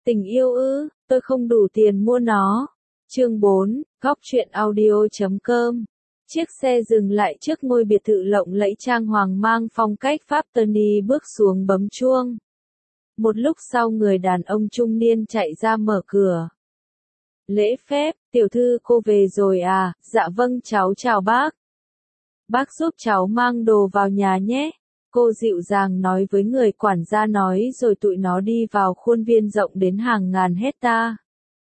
Tình yêu ư, tôi không đủ tiền mua nó. Chương 4, Góc truyện audio.com. Chiếc xe dừng lại trước ngôi biệt thự lộng lẫy trang hoàng mang phong cách Pháp Tony bước xuống bấm chuông. Một lúc sau người đàn ông trung niên chạy ra mở cửa. Lễ phép, tiểu thư cô về rồi à? Dạ vâng cháu chào bác. Bác giúp cháu mang đồ vào nhà nhé. Cô dịu dàng nói với người quản gia nói rồi tụi nó đi vào khuôn viên rộng đến hàng ngàn hecta.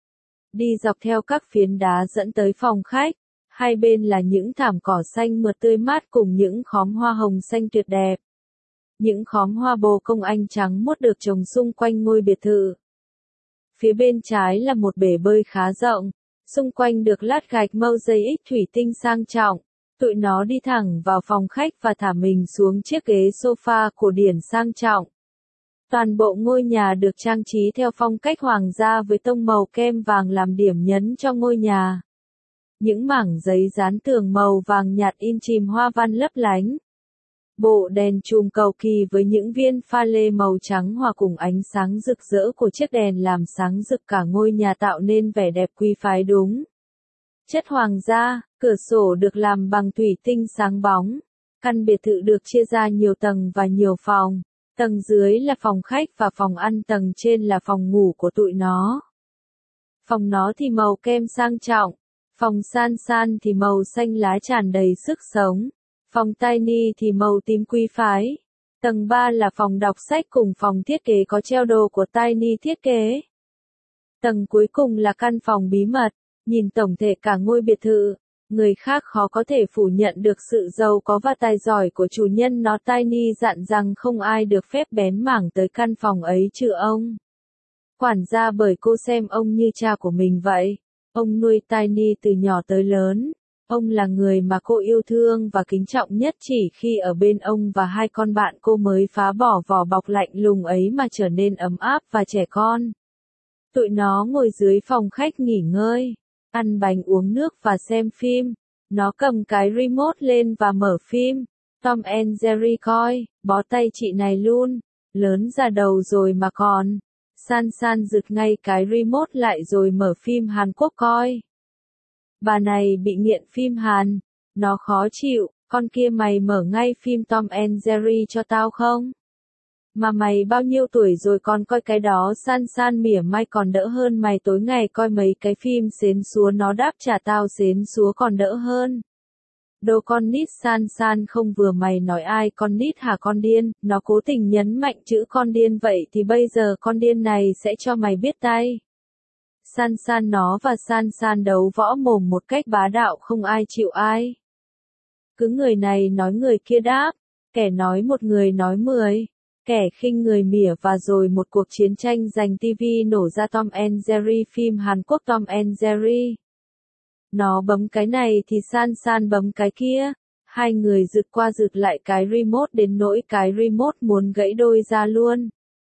Đi dọc theo các phiến đá dẫn tới phòng khách, hai bên là những thảm cỏ xanh mượt tươi mát cùng những khóm hoa hồng xanh tuyệt đẹp. Những khóm hoa bồ công anh trắng muốt được trồng xung quanh ngôi biệt thự. Phía bên trái là một bể bơi khá rộng, xung quanh được lát gạch mosaic thủy tinh sang trọng. Tụi nó đi thẳng vào phòng khách và thả mình xuống chiếc ghế sofa cổ điển sang trọng. Toàn bộ ngôi nhà được trang trí theo phong cách hoàng gia với tông màu kem vàng làm điểm nhấn cho ngôi nhà. Những mảng giấy dán tường màu vàng nhạt in chìm hoa văn lấp lánh. Bộ đèn chùm cầu kỳ với những viên pha lê màu trắng hòa cùng ánh sáng rực rỡ của chiếc đèn làm sáng rực cả ngôi nhà tạo nên vẻ đẹp quý phái đúng chất hoàng gia. Cửa sổ được làm bằng thủy tinh sáng bóng. Căn biệt thự được chia ra nhiều tầng và nhiều phòng. Tầng dưới là phòng khách và phòng ăn, tầng trên là phòng ngủ của tụi nó. Phòng nó thì màu kem sang trọng. Phòng San San thì màu xanh lá tràn đầy sức sống. Phòng Tiny thì màu tím quý phái. Tầng 3 là phòng đọc sách cùng phòng thiết kế có treo đồ của Tiny thiết kế. Tầng cuối cùng là căn phòng bí mật. Nhìn tổng thể cả ngôi biệt thự, người khác khó có thể phủ nhận được sự giàu có và tài giỏi của chủ nhân nó. Tiny dặn rằng không ai được phép bén mảng tới căn phòng ấy trừ ông quản gia, bởi cô xem ông như cha của mình vậy. Ông nuôi Tiny từ nhỏ tới lớn. Ông là người mà cô yêu thương và kính trọng nhất, chỉ khi ở bên ông và hai con bạn cô mới phá bỏ vỏ bọc lạnh lùng ấy mà trở nên ấm áp và trẻ con. Tụi nó ngồi dưới phòng khách nghỉ ngơi, ăn bánh uống nước và xem phim. Nó cầm cái remote lên và mở phim. Tom and Jerry coi, bó tay chị này luôn, lớn ra đầu rồi mà còn. San San giật ngay cái remote lại rồi mở phim Hàn Quốc coi. Bà này bị nghiện phim Hàn, nó khó chịu. Con kia, mày mở ngay phim Tom and Jerry cho tao không? Mà mày bao nhiêu tuổi rồi còn coi cái đó? San San mỉa mai, còn đỡ hơn mày tối ngày coi mấy cái phim xến xúa. Nó đáp trả, tao xến xúa còn đỡ hơn. Đồ con nít. San San không vừa, mày nói ai con nít hả con điên? Nó cố tình nhấn mạnh chữ con điên. Vậy thì bây giờ con điên này sẽ cho mày biết tay. San San nó và San San đấu võ mồm một cách bá đạo, không ai chịu ai. Cứ người này nói người kia đáp, kẻ nói một người nói 10. Kẻ khinh người mỉa, và rồi một cuộc chiến tranh giành TV nổ ra. Tom and Jerry, phim Hàn Quốc Tom and Jerry. Nó bấm cái này thì San San bấm cái kia. Hai người giật qua giật lại cái remote đến nỗi cái remote muốn gãy đôi ra luôn.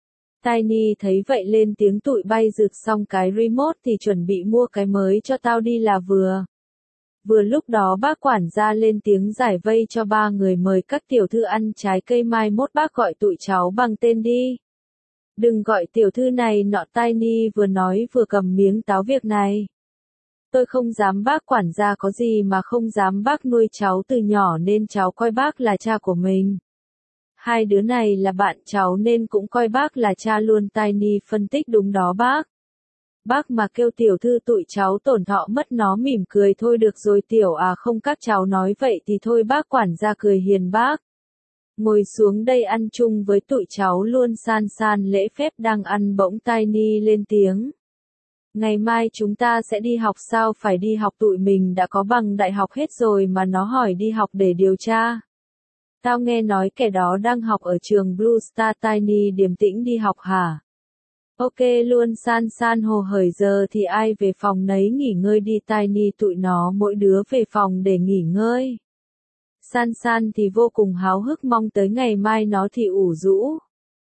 Tiny thấy vậy lên tiếng, tụi bay giật xong cái remote thì chuẩn bị mua cái mới cho tao đi là vừa. Vừa lúc đó bác quản gia lên tiếng giải vây cho ba người, mời các tiểu thư ăn trái cây, mai mốt bác gọi tụi cháu bằng tên đi. Đừng gọi tiểu thư này nọ. Tiny vừa nói vừa cầm miếng táo. Việc này tôi không dám bác quản gia, có gì mà không dám, bác nuôi cháu từ nhỏ nên cháu coi bác là cha của mình. Hai đứa này là bạn cháu nên cũng coi bác là cha luôn. Tiny phân tích, đúng đó bác. Bác mà kêu tiểu thư tụi cháu tổn thọ mất. Nó mỉm cười, thôi được rồi tiểu à, không các cháu nói vậy thì thôi. Bác quản gia cười hiền, bác ngồi xuống đây ăn chung với tụi cháu luôn. San San lễ phép đang ăn, bỗng Tiny lên tiếng. Ngày mai chúng ta sẽ đi học. Sao phải đi học? Tụi mình đã có bằng đại học hết rồi mà. Nó hỏi đi học để điều tra. Tao nghe nói kẻ đó đang học ở trường Blue Star. Tiny điềm tĩnh, đi học hả? Ok luôn. San San hồ hởi, giờ thì ai về phòng nấy nghỉ ngơi đi. Tiny tụi nó mỗi đứa về phòng để nghỉ ngơi. San San thì vô cùng háo hức, mong tới ngày mai. Nó thì ủ rũ.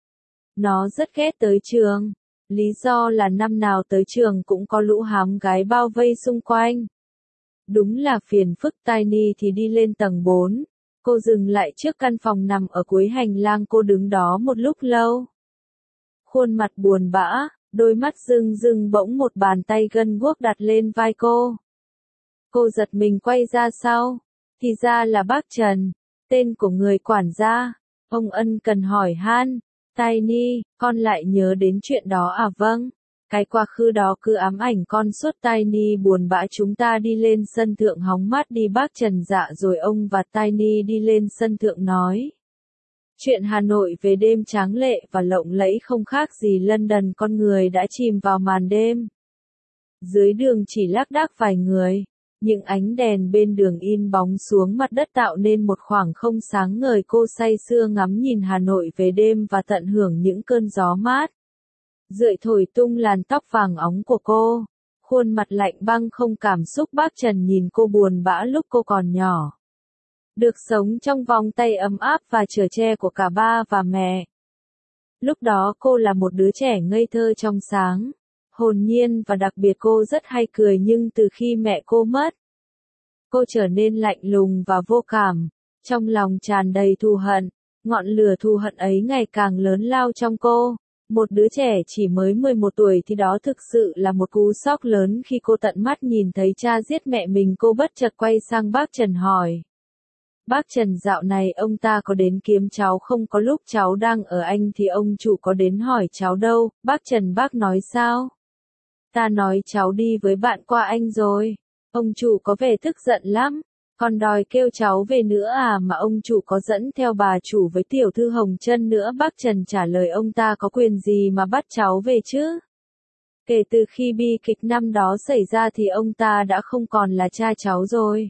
Nó rất ghét tới trường. Lý do là năm nào tới trường cũng có lũ hám gái bao vây xung quanh. Đúng là phiền phức. Tiny thì đi lên tầng 4. Cô dừng lại trước căn phòng nằm ở cuối hành lang. Cô đứng đó một lúc lâu. Khuôn mặt buồn bã, Đôi mắt rưng rưng bỗng một bàn tay gân guốc đặt lên vai cô. Cô giật mình quay ra sau. Thì ra là bác Trần, tên của người quản gia. Ông ân cần hỏi han. Tiny, con lại nhớ đến chuyện đó à? Vâng. Cái quá khứ đó cứ ám ảnh con suốt. Tiny buồn bã. Chúng ta đi lên sân thượng hóng mát đi. Bác Trần dạ rồi ông và Tiny đi lên sân thượng nói. Chuyện Hà Nội về đêm tráng lệ và lộng lẫy không khác gì London. Con người đã chìm vào màn đêm. Dưới đường chỉ lác đác vài người. Những ánh đèn bên đường in bóng xuống mặt đất tạo nên một khoảng không sáng ngời. Cô say sưa ngắm nhìn Hà Nội về đêm và tận hưởng những cơn gió mát rượi thổi tung làn tóc vàng óng của cô. Khuôn mặt lạnh băng không cảm xúc. Bác Trần nhìn cô buồn bã lúc cô còn nhỏ. Được sống trong vòng tay ấm áp và chở che của cả ba và mẹ. Lúc đó cô là một đứa trẻ ngây thơ trong sáng, hồn nhiên và đặc biệt. Cô rất hay cười, nhưng từ khi mẹ cô mất, cô trở nên lạnh lùng và vô cảm, trong lòng tràn đầy thù hận. Ngọn lửa thù hận ấy ngày càng lớn lao trong cô. Một đứa trẻ chỉ mới 11 tuổi thì đó thực sự là một cú sốc lớn khi cô tận mắt nhìn thấy cha giết mẹ mình. Cô bất chợt quay sang bác Trần hỏi. Bác Trần, dạo này ông ta có đến kiếm cháu không? Có lúc cháu đang ở Anh thì ông chủ có đến hỏi cháu đâu. Bác Trần, bác nói sao? Ta nói cháu đi với bạn qua Anh rồi. Ông chủ có vẻ tức giận lắm. Còn đòi kêu cháu về nữa à? Mà ông chủ có dẫn theo bà chủ với tiểu thư Hồng Trân nữa. Bác Trần trả lời. Ông ta có quyền gì mà bắt cháu về chứ? Kể từ khi bi kịch năm đó xảy ra thì ông ta đã không còn là cha cháu rồi.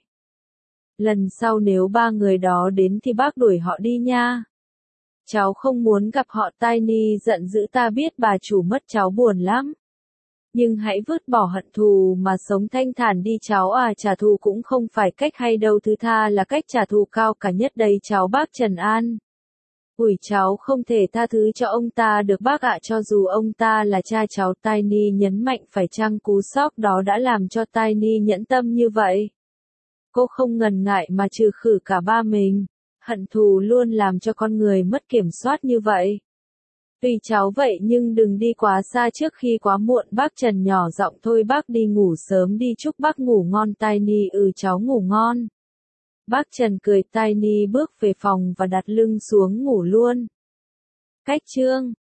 Lần sau nếu ba người đó đến thì bác đuổi họ đi nha. Cháu không muốn gặp họ. Tiny giận dữ. Ta biết bà chủ mất cháu buồn lắm. Nhưng hãy vứt bỏ hận thù mà sống thanh thản đi cháu à. Trả thù cũng không phải cách hay đâu. Thứ tha là cách trả thù cao cả nhất đấy cháu. Bác Trần an ủi. Cháu không thể tha thứ cho ông ta được bác ạ, cho dù ông ta là cha cháu. Tiny nhấn mạnh. Phải chăng cú sốc đó đã làm cho Tiny nhẫn tâm như vậy? Cô không ngần ngại mà trừ khử cả ba mình. Hận thù luôn làm cho con người mất kiểm soát như vậy. Tùy cháu vậy nhưng đừng đi quá xa trước khi quá muộn. Bác Trần nhỏ giọng. Thôi bác đi ngủ sớm đi. Chúc bác ngủ ngon. Tiny cháu ngủ ngon. Bác Trần cười. Tiny bước về phòng và đặt lưng xuống ngủ luôn. Cách chương